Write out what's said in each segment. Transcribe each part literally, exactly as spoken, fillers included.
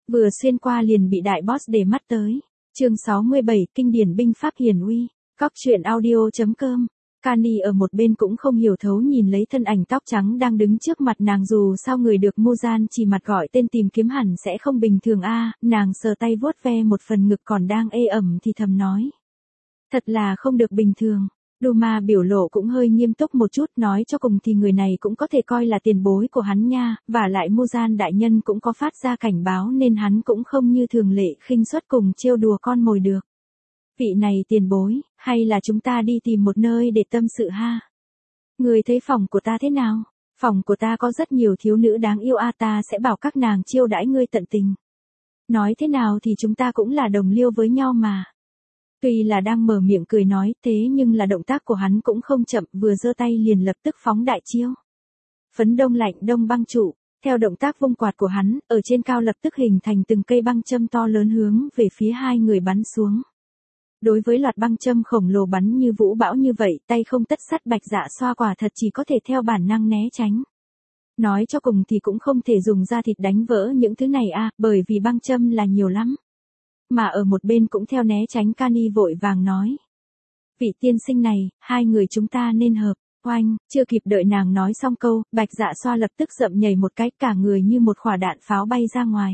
Vừa xuyên qua liền bị đại boss để mắt tới. Chương sáu mươi bảy, kinh điển binh pháp hiển uy. Cóc truyện audio chấm com. Kani ở một bên cũng không hiểu thấu nhìn lấy thân ảnh tóc trắng đang đứng trước mặt nàng, dù sao người được Muzan chỉ mặt gọi tên tìm kiếm hẳn sẽ không bình thường a. Nàng sờ tay vuốt ve một phần ngực còn đang ê ẩm thì thầm nói. Thật là không được bình thường. Duma biểu lộ cũng hơi nghiêm túc một chút, nói cho cùng thì người này cũng có thể coi là tiền bối của hắn nha, và lại Muzan đại nhân cũng có phát ra cảnh báo nên hắn cũng không như thường lệ khinh suất cùng trêu đùa con mồi được. Vị này tiền bối, hay là chúng ta đi tìm một nơi để tâm sự ha? Người thấy phòng của ta thế nào? Phòng của ta có rất nhiều thiếu nữ đáng yêu a, ta sẽ bảo các nàng chiêu đãi ngươi tận tình. Nói thế nào thì chúng ta cũng là đồng liêu với nhau mà. Tuy là đang mở miệng cười nói thế nhưng là động tác của hắn cũng không chậm, vừa giơ tay liền lập tức phóng đại chiêu. Phấn đông lạnh đông băng trụ, theo động tác vung quạt của hắn, ở trên cao lập tức hình thành từng cây băng châm to lớn hướng về phía hai người bắn xuống. Đối với loạt băng châm khổng lồ bắn như vũ bão như vậy, tay không tất sắt Bạch Dạ Xoa quả thật chỉ có thể theo bản năng né tránh. Nói cho cùng thì cũng không thể dùng da thịt đánh vỡ những thứ này a, bởi vì băng châm là nhiều lắm. Mà ở một bên cũng theo né tránh Kani vội vàng nói. Vị tiên sinh này, hai người chúng ta nên hợp. Oanh, chưa kịp đợi nàng nói xong câu, Bạch Dạ Xoa lập tức dậm nhảy một cái, cả người như một quả đạn pháo bay ra ngoài.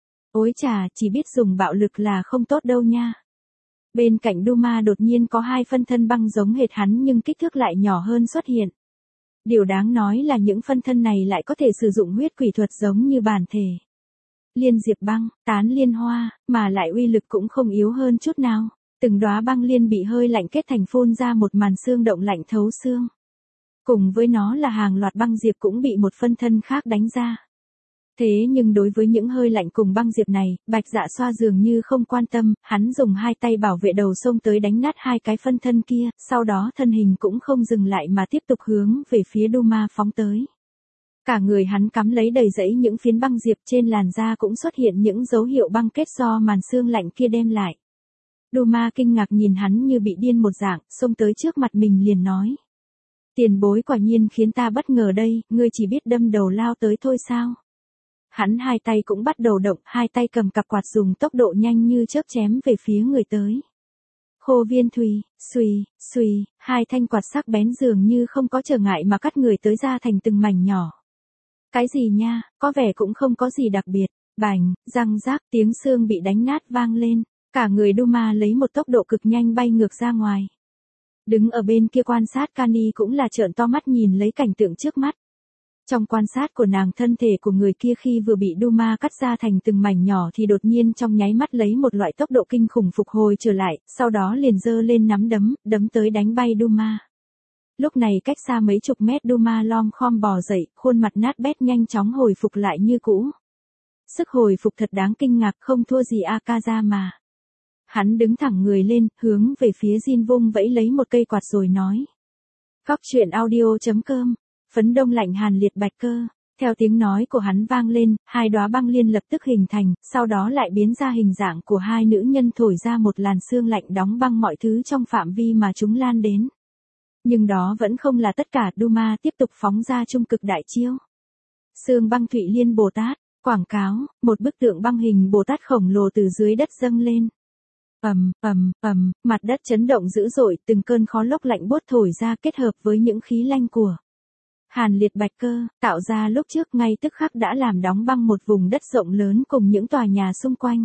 Ôi chà, chỉ biết dùng bạo lực là không tốt đâu nha. Bên cạnh Duma đột nhiên có hai phân thân băng giống hệt hắn nhưng kích thước lại nhỏ hơn xuất hiện. Điều đáng nói là những phân thân này lại có thể sử dụng huyết quỷ thuật giống như bản thể. Liên diệp băng, tán liên hoa, mà lại uy lực cũng không yếu hơn chút nào. Từng đóa băng liên bị hơi lạnh kết thành phun ra một màn xương động lạnh thấu xương. Cùng với nó là hàng loạt băng diệp cũng bị một phân thân khác đánh ra. Thế nhưng đối với những hơi lạnh cùng băng diệp này, Bạch Dạ Xoa dường như không quan tâm, hắn dùng hai tay bảo vệ đầu xông tới đánh nát hai cái phân thân kia, sau đó thân hình cũng không dừng lại mà tiếp tục hướng về phía Duma phóng tới. Cả người hắn cắm lấy đầy rẫy những phiến băng diệp, trên làn da cũng xuất hiện những dấu hiệu băng kết do màn xương lạnh kia đem lại. Duma kinh ngạc nhìn hắn như bị điên một dạng, xông tới trước mặt mình liền nói. Tiền bối quả nhiên khiến ta bất ngờ đây, ngươi chỉ biết đâm đầu lao tới thôi sao? Hắn hai tay cũng bắt đầu động, hai tay cầm cặp quạt dùng tốc độ nhanh như chớp chém về phía người tới. Khô viên thùy, xuy, xuy, hai thanh quạt sắc bén dường như không có trở ngại mà cắt người tới ra thành từng mảnh nhỏ. Cái gì nha, có vẻ cũng không có gì đặc biệt. Bành, răng rác, tiếng xương bị đánh nát vang lên. Cả người Duma lấy một tốc độ cực nhanh bay ngược ra ngoài. Đứng ở bên kia quan sát Kani cũng là trợn to mắt nhìn lấy cảnh tượng trước mắt. Trong quan sát của nàng, thân thể của người kia khi vừa bị Duma cắt ra thành từng mảnh nhỏ thì đột nhiên trong nháy mắt lấy một loại tốc độ kinh khủng phục hồi trở lại, sau đó liền giơ lên nắm đấm, đấm tới đánh bay Duma. Lúc này cách xa mấy chục mét Duma lom khom bò dậy, khuôn mặt nát bét nhanh chóng hồi phục lại như cũ. Sức hồi phục thật đáng kinh ngạc, không thua gì Akaza mà. Hắn đứng thẳng người lên, hướng về phía Jin vung vẫy lấy một cây quạt rồi nói. Cóc truyện audio chấm com. Phấn đông lạnh hàn liệt bạch cơ. Theo tiếng nói của hắn vang lên, hai đóa băng liên lập tức hình thành, sau đó lại biến ra hình dạng của hai nữ nhân thổi ra một làn sương lạnh đóng băng mọi thứ trong phạm vi mà chúng lan đến. Nhưng đó vẫn không là tất cả, Duma tiếp tục phóng ra trung cực đại chiêu. Sương băng Thụy Liên Bồ Tát, quảng cáo, một bức tượng băng hình Bồ Tát khổng lồ từ dưới đất dâng lên. Ầm, ầm, ầm, mặt đất chấn động dữ dội, từng cơn khói lốc lạnh buốt thổi ra kết hợp với những khí lanh của hàn liệt bạch cơ, tạo ra lúc trước ngay tức khắc đã làm đóng băng một vùng đất rộng lớn cùng những tòa nhà xung quanh.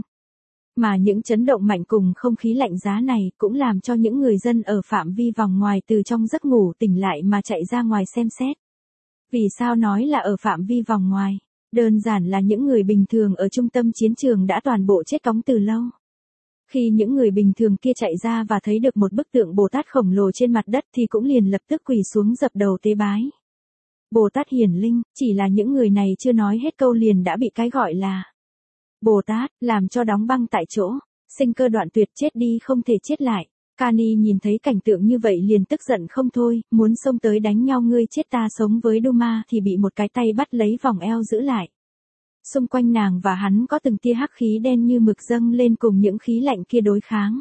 Mà những chấn động mạnh cùng không khí lạnh giá này cũng làm cho những người dân ở phạm vi vòng ngoài từ trong giấc ngủ tỉnh lại mà chạy ra ngoài xem xét. Vì sao nói là ở phạm vi vòng ngoài? Đơn giản là những người bình thường ở trung tâm chiến trường đã toàn bộ chết cóng từ lâu. Khi những người bình thường kia chạy ra và thấy được một bức tượng Bồ Tát khổng lồ trên mặt đất thì cũng liền lập tức quỳ xuống dập đầu tế bái. Bồ Tát hiển linh, chỉ là những người này chưa nói hết câu liền đã bị cái gọi là Bồ Tát làm cho đóng băng tại chỗ, sinh cơ đoạn tuyệt, chết đi không thể chết lại. Kani nhìn thấy cảnh tượng như vậy liền tức giận không thôi, muốn xông tới đánh nhau ngươi chết ta sống với Duma thì bị một cái tay bắt lấy vòng eo giữ lại. Xung quanh nàng và hắn có từng tia hắc khí đen như mực dâng lên cùng những khí lạnh kia đối kháng.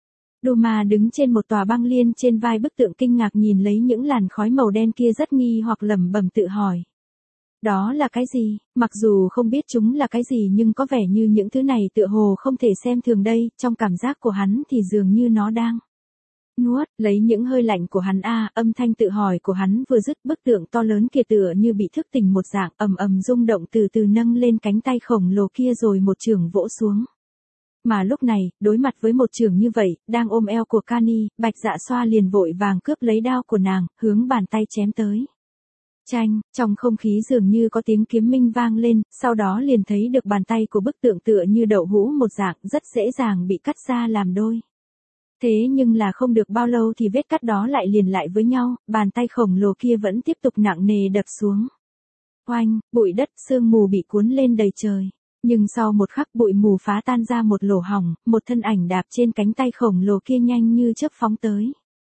Duma đứng trên một tòa băng liên trên vai bức tượng kinh ngạc nhìn lấy những làn khói màu đen kia rất nghi hoặc lẩm bẩm tự hỏi. Đó là cái gì? Mặc dù không biết chúng là cái gì nhưng có vẻ như những thứ này tựa hồ không thể xem thường đây, trong cảm giác của hắn thì dường như nó đang nuốt lấy những hơi lạnh của hắn a. Âm thanh tự hỏi của hắn vừa dứt, bức tượng to lớn kia tựa như bị thức tỉnh một dạng, ầm ầm rung động từ từ nâng lên cánh tay khổng lồ kia rồi một chưởng vỗ xuống. Mà lúc này, đối mặt với một chưởng như vậy, đang ôm eo của Kani, Bạch Dạ Xoa liền vội vàng cướp lấy đao của nàng, hướng bàn tay chém tới. Chanh, trong không khí dường như có tiếng kiếm minh vang lên, sau đó liền thấy được bàn tay của bức tượng tựa như đậu hũ một dạng, rất dễ dàng bị cắt ra làm đôi. Thế nhưng là không được bao lâu thì vết cắt đó lại liền lại với nhau, bàn tay khổng lồ kia vẫn tiếp tục nặng nề đập xuống. Oanh, bụi đất, sương mù bị cuốn lên đầy trời. Nhưng sau một khắc bụi mù phá tan ra một lỗ hổng, một thân ảnh đạp trên cánh tay khổng lồ kia nhanh như chớp phóng tới.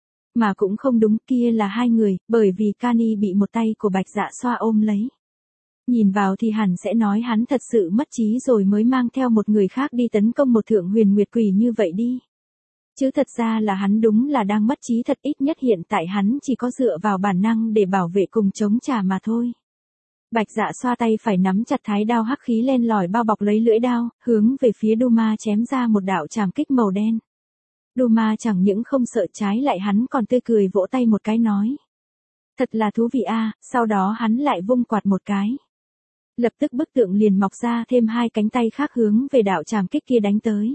Mà cũng không đúng, kia là hai người, bởi vì Kani bị một tay của Bạch Dạ Xoa ôm lấy. Nhìn vào thì hẳn sẽ nói hắn thật sự mất trí rồi mới mang theo một người khác đi tấn công một thượng huyền nguyệt quỷ như vậy đi. Chứ thật ra là hắn đúng là đang mất trí thật, ít nhất hiện tại hắn chỉ có dựa vào bản năng để bảo vệ cùng chống trả mà thôi. Bạch Dạ Xoa tay phải nắm chặt thái đao hắc khí len lỏi bao bọc lấy lưỡi đao, hướng về phía Duma chém ra một đạo trảm kích màu đen. Duma chẳng những không sợ, trái lại hắn còn tươi cười vỗ tay một cái nói. Thật là thú vị a. Sau đó hắn lại vung quạt một cái. Lập tức bức tượng liền mọc ra thêm hai cánh tay khác hướng về đạo trảm kích kia đánh tới.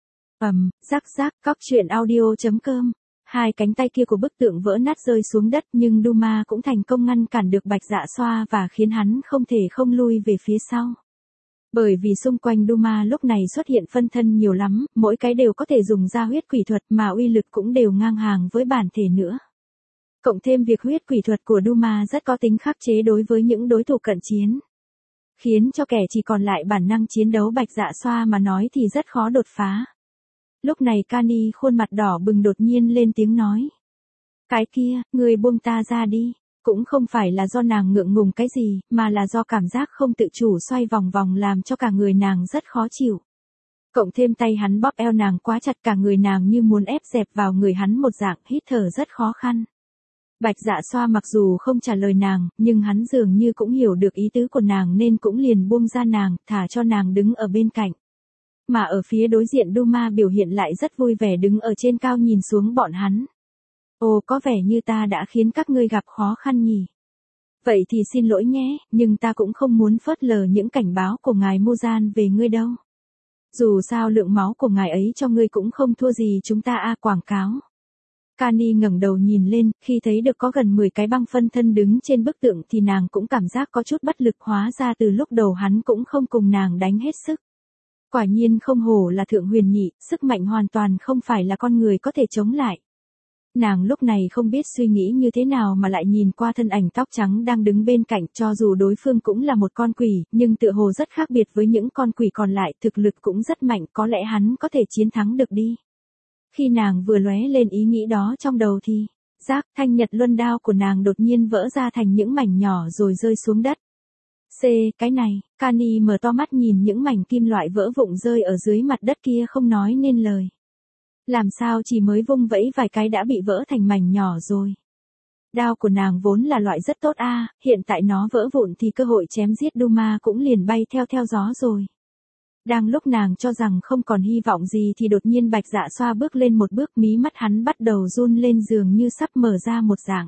Ầm, rắc rắc, cóc truyện audio chấm com. Hai cánh tay kia của bức tượng vỡ nát rơi xuống đất nhưng Duma cũng thành công ngăn cản được Bạch Dạ Xoa và khiến hắn không thể không lui về phía sau. Bởi vì xung quanh Duma lúc này xuất hiện phân thân nhiều lắm, mỗi cái đều có thể dùng ra huyết quỷ thuật mà uy lực cũng đều ngang hàng với bản thể nữa. Cộng thêm việc huyết quỷ thuật của Duma rất có tính khắc chế đối với những đối thủ cận chiến. Khiến cho kẻ chỉ còn lại bản năng chiến đấu Bạch Dạ Xoa mà nói thì rất khó đột phá. Lúc này Kani khuôn mặt đỏ bừng đột nhiên lên tiếng nói. Cái kia, người buông ta ra đi. Cũng không phải là do nàng ngượng ngùng cái gì, mà là do cảm giác không tự chủ xoay vòng vòng làm cho cả người nàng rất khó chịu. Cộng thêm tay hắn bóp eo nàng quá chặt, cả người nàng như muốn ép dẹp vào người hắn một dạng, hít thở rất khó khăn. Bạch Dạ Xoa mặc dù không trả lời nàng, nhưng hắn dường như cũng hiểu được ý tứ của nàng nên cũng liền buông ra nàng, thả cho nàng đứng ở bên cạnh. Mà ở phía đối diện Duma biểu hiện lại rất vui vẻ đứng ở trên cao nhìn xuống bọn hắn. Ồ, có vẻ như ta đã khiến các ngươi gặp khó khăn nhỉ. Vậy thì xin lỗi nhé, nhưng ta cũng không muốn phớt lờ những cảnh báo của ngài Muzan về ngươi đâu. Dù sao lượng máu của ngài ấy cho ngươi cũng không thua gì chúng ta a. Quảng cáo. Kani ngẩng đầu nhìn lên, khi thấy được có gần mười cái băng phân thân đứng trên bức tượng thì nàng cũng cảm giác có chút bất lực, hóa ra từ lúc đầu hắn cũng không cùng nàng đánh hết sức. Quả nhiên không hổ là thượng huyền nhị, sức mạnh hoàn toàn không phải là con người có thể chống lại. Nàng lúc này không biết suy nghĩ như thế nào mà lại nhìn qua thân ảnh tóc trắng đang đứng bên cạnh, cho dù đối phương cũng là một con quỷ, nhưng tựa hồ rất khác biệt với những con quỷ còn lại, thực lực cũng rất mạnh, có lẽ hắn có thể chiến thắng được đi. Khi nàng vừa lóe lên ý nghĩ đó trong đầu thì, rác, thanh nhật luân đao của nàng đột nhiên vỡ ra thành những mảnh nhỏ rồi rơi xuống đất. C, cái này, Kani mở to mắt nhìn những mảnh kim loại vỡ vụn rơi ở dưới mặt đất kia không nói nên lời. Làm sao chỉ mới vung vẫy vài cái đã bị vỡ thành mảnh nhỏ rồi. Đao của nàng vốn là loại rất tốt a, hiện tại nó vỡ vụn thì cơ hội chém giết Duma cũng liền bay theo theo gió rồi. Đang lúc nàng cho rằng không còn hy vọng gì thì đột nhiên Bạch Dạ Xoa bước lên một bước, mí mắt hắn bắt đầu run lên dường như sắp mở ra một dạng.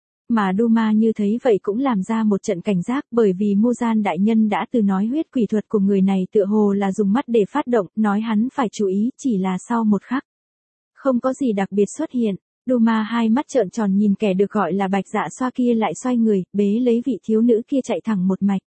Mà Duma như thấy vậy cũng làm ra một trận cảnh giác, bởi vì Muzan đại nhân đã từ nói huyết quỷ thuật của người này tựa hồ là dùng mắt để phát động, nói hắn phải chú ý, chỉ là sau một khắc. Không có gì đặc biệt xuất hiện, Duma hai mắt trợn tròn nhìn kẻ được gọi là Bạch Dạ Xoa kia lại xoay người, bế lấy vị thiếu nữ kia chạy thẳng một mạch.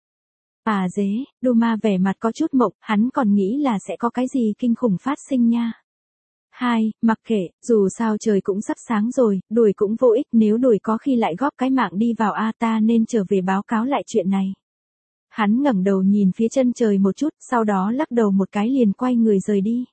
À dế, Duma vẻ mặt có chút mộng, hắn còn nghĩ là sẽ có cái gì kinh khủng phát sinh nha. Hai, mặc kệ, dù sao trời cũng sắp sáng rồi, đuổi cũng vô ích, nếu đuổi có khi lại góp cái mạng đi vào a, ta nên trở về báo cáo lại chuyện này. Hắn ngẩng đầu nhìn phía chân trời một chút, sau đó lắc đầu một cái liền quay người rời đi.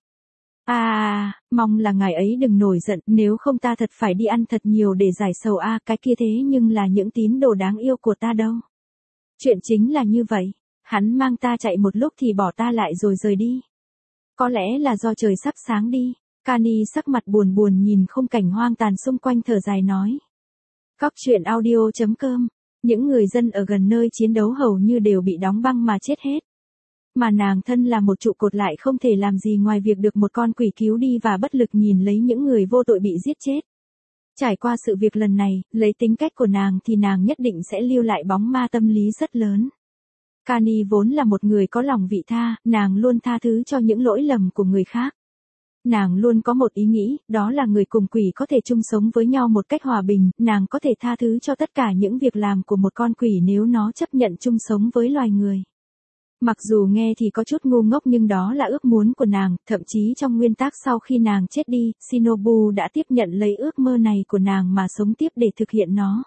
À, mong là ngài ấy đừng nổi giận, nếu không ta thật phải đi ăn thật nhiều để giải sầu a, cái kia thế nhưng là những tín đồ đáng yêu của ta đâu. Chuyện chính là như vậy, hắn mang ta chạy một lúc thì bỏ ta lại rồi rời đi. Có lẽ là do trời sắp sáng đi. Kani sắc mặt buồn buồn nhìn khung cảnh hoang tàn xung quanh thở dài nói. Cóc truyện audio chấm com Những người dân ở gần nơi chiến đấu hầu như đều bị đóng băng mà chết hết. Mà nàng thân là một trụ cột lại không thể làm gì ngoài việc được một con quỷ cứu đi và bất lực nhìn lấy những người vô tội bị giết chết. Trải qua sự việc lần này, lấy tính cách của nàng thì nàng nhất định sẽ lưu lại bóng ma tâm lý rất lớn. Kani vốn là một người có lòng vị tha, nàng luôn tha thứ cho những lỗi lầm của người khác. Nàng luôn có một ý nghĩ, đó là người cùng quỷ có thể chung sống với nhau một cách hòa bình, nàng có thể tha thứ cho tất cả những việc làm của một con quỷ nếu nó chấp nhận chung sống với loài người. Mặc dù nghe thì có chút ngu ngốc nhưng đó là ước muốn của nàng, thậm chí trong nguyên tắc sau khi nàng chết đi, Shinobu đã tiếp nhận lấy ước mơ này của nàng mà sống tiếp để thực hiện nó.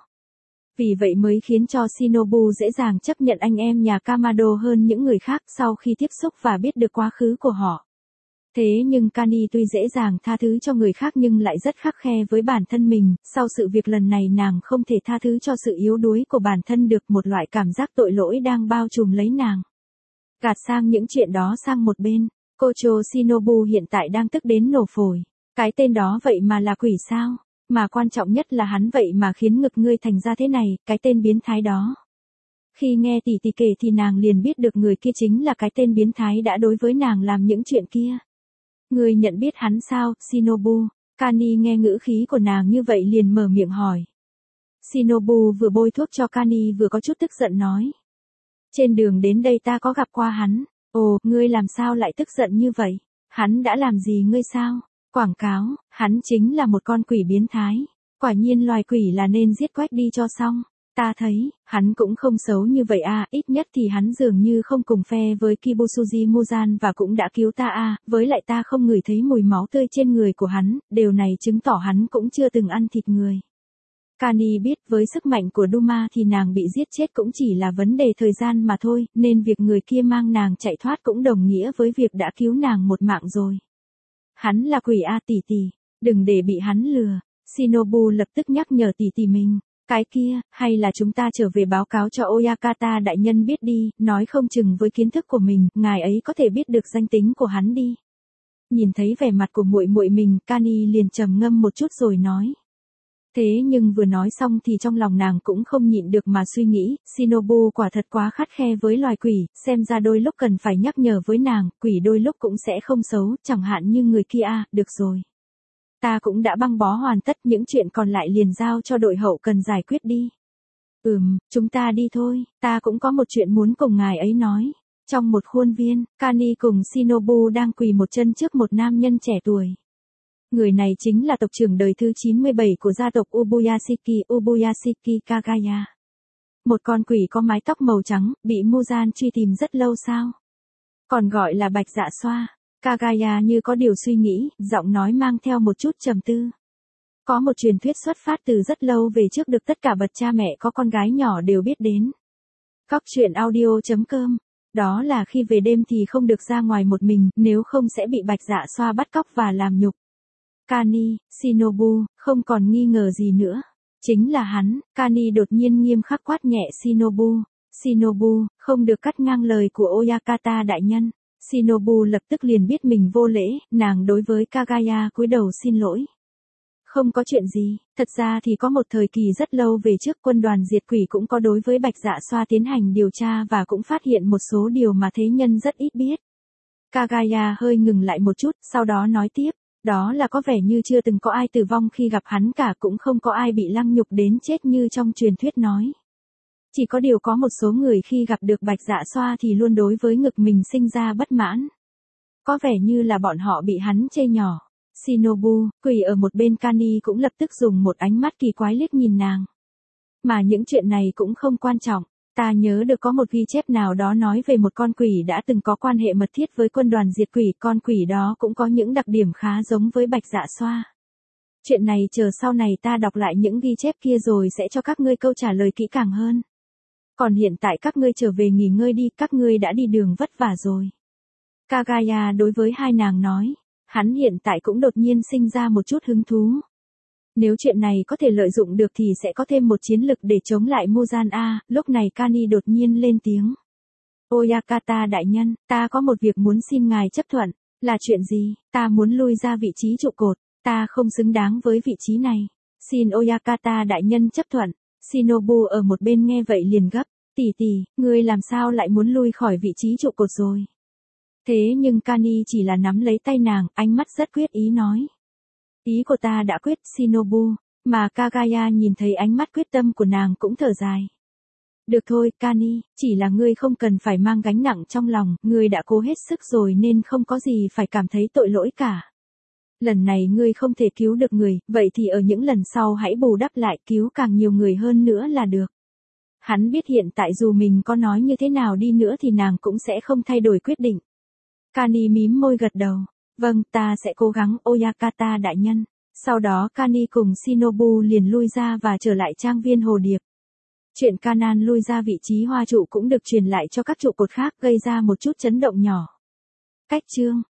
Vì vậy mới khiến cho Shinobu dễ dàng chấp nhận anh em nhà Kamado hơn những người khác sau khi tiếp xúc và biết được quá khứ của họ. Thế nhưng Kani tuy dễ dàng tha thứ cho người khác nhưng lại rất khắt khe với bản thân mình, sau sự việc lần này nàng không thể tha thứ cho sự yếu đuối của bản thân được, một loại cảm giác tội lỗi đang bao trùm lấy nàng. Gạt sang những chuyện đó sang một bên, Kocho Shinobu hiện tại đang tức đến nổ phổi. Cái tên đó vậy mà là quỷ sao? Mà quan trọng nhất là hắn vậy mà khiến ngực ngươi thành ra thế này, cái tên biến thái đó. Khi nghe tỷ tỷ kể thì nàng liền biết được người kia chính là cái tên biến thái đã đối với nàng làm những chuyện kia. Ngươi nhận biết hắn sao, Shinobu? Kani nghe ngữ khí của nàng như vậy liền mở miệng hỏi. Shinobu vừa bôi thuốc cho Kani vừa có chút tức giận nói. Trên đường đến đây ta có gặp qua hắn. Ồ, ngươi làm sao lại tức giận như vậy? Hắn đã làm gì ngươi sao? Quảng cáo, hắn chính là một con quỷ biến thái. Quả nhiên loài quỷ là nên giết quách đi cho xong. Ta thấy, hắn cũng không xấu như vậy à, ít nhất thì hắn dường như không cùng phe với Kibusuji Muzan và cũng đã cứu ta à, với lại ta không ngửi thấy mùi máu tươi trên người của hắn, điều này chứng tỏ hắn cũng chưa từng ăn thịt người. Kani biết với sức mạnh của Duma thì nàng bị giết chết cũng chỉ là vấn đề thời gian mà thôi, nên việc người kia mang nàng chạy thoát cũng đồng nghĩa với việc đã cứu nàng một mạng rồi. Hắn là quỷ a tỷ tỷ, đừng để bị hắn lừa. Shinobu lập tức nhắc nhở tỷ tỷ mình. Cái kia, hay là chúng ta trở về báo cáo cho Oyakata đại nhân biết đi, nói không chừng với kiến thức của mình, ngài ấy có thể biết được danh tính của hắn đi. Nhìn thấy vẻ mặt của muội muội mình, Kani liền trầm ngâm một chút rồi nói. Thế nhưng vừa nói xong thì trong lòng nàng cũng không nhịn được mà suy nghĩ, Shinobu quả thật quá khắt khe với loài quỷ, xem ra đôi lúc cần phải nhắc nhở với nàng, quỷ đôi lúc cũng sẽ không xấu, chẳng hạn như người kia à, được rồi. Ta cũng đã băng bó hoàn tất, những chuyện còn lại liền giao cho đội hậu cần giải quyết đi. Ừm, chúng ta đi thôi, ta cũng có một chuyện muốn cùng ngài ấy nói. Trong một khuôn viên, Kani cùng Shinobu đang quỳ một chân trước một nam nhân trẻ tuổi. Người này chính là tộc trưởng đời thứ chín mươi bảy của gia tộc Ubuyashiki, Ubuyashiki Kagaya. Một con quỷ có mái tóc màu trắng, bị Muzan truy tìm rất lâu sao? Còn gọi là bạch dạ xoa. Kagaya như có điều suy nghĩ, giọng nói mang theo một chút trầm tư. Có một truyền thuyết xuất phát từ rất lâu về trước được tất cả bậc cha mẹ có con gái nhỏ đều biết đến. Cóc truyện audio chấm com. Đó là khi về đêm thì không được ra ngoài một mình, nếu không sẽ bị bạch dạ xoa bắt cóc và làm nhục. Kani, Shinobu, không còn nghi ngờ gì nữa. Chính là hắn. Kani đột nhiên nghiêm khắc quát nhẹ Shinobu. Shinobu, không được cắt ngang lời của Oyakata đại nhân. Shinobu lập tức liền biết mình vô lễ, nàng đối với Kagaya cúi đầu xin lỗi. Không có chuyện gì, thật ra thì có một thời kỳ rất lâu về trước quân đoàn diệt quỷ cũng có đối với bạch dạ xoa tiến hành điều tra và cũng phát hiện một số điều mà thế nhân rất ít biết. Kagaya hơi ngừng lại một chút, sau đó nói tiếp, đó là có vẻ như chưa từng có ai tử vong khi gặp hắn cả, cũng không có ai bị lăng nhục đến chết như trong truyền thuyết nói. Chỉ có điều có một số người khi gặp được bạch dạ xoa thì luôn đối với ngực mình sinh ra bất mãn. Có vẻ như là bọn họ bị hắn chê nhỏ. Shinobu, quỳ ở một bên Kani cũng lập tức dùng một ánh mắt kỳ quái liếc nhìn nàng. Mà những chuyện này cũng không quan trọng. Ta nhớ được có một ghi chép nào đó nói về một con quỷ đã từng có quan hệ mật thiết với quân đoàn diệt quỷ. Con quỷ đó cũng có những đặc điểm khá giống với bạch dạ xoa. Chuyện này chờ sau này ta đọc lại những ghi chép kia rồi sẽ cho các ngươi câu trả lời kỹ càng hơn. Còn hiện tại các ngươi trở về nghỉ ngơi đi, các ngươi đã đi đường vất vả rồi. Kagaya đối với hai nàng nói, hắn hiện tại cũng đột nhiên sinh ra một chút hứng thú. Nếu chuyện này có thể lợi dụng được thì sẽ có thêm một chiến lực để chống lại Muzan A, lúc này Kani đột nhiên lên tiếng. Oyakata đại nhân, ta có một việc muốn xin ngài chấp thuận, là chuyện gì? Ta muốn lui ra vị trí trụ cột, ta không xứng đáng với vị trí này. Xin Oyakata đại nhân chấp thuận. Shinobu ở một bên nghe vậy liền gấp, tỷ tỷ, ngươi làm sao lại muốn lui khỏi vị trí trụ cột rồi. Thế nhưng Kani chỉ là nắm lấy tay nàng, ánh mắt rất quyết ý nói. Ý của ta đã quyết, Shinobu, mà Kagaya nhìn thấy ánh mắt quyết tâm của nàng cũng thở dài. Được thôi, Kani, chỉ là ngươi không cần phải mang gánh nặng trong lòng, ngươi đã cố hết sức rồi nên không có gì phải cảm thấy tội lỗi cả. Lần này ngươi không thể cứu được người, vậy thì ở những lần sau hãy bù đắp lại, cứu càng nhiều người hơn nữa là được. Hắn biết hiện tại dù mình có nói như thế nào đi nữa thì nàng cũng sẽ không thay đổi quyết định. Kani mím môi gật đầu. Vâng, ta sẽ cố gắng, Oyakata đại nhân. Sau đó Kani cùng Shinobu liền lui ra và trở lại trang viên Hồ Điệp. Chuyện Kanan lui ra vị trí hoa trụ cũng được truyền lại cho các trụ cột khác, gây ra một chút chấn động nhỏ. Cách chương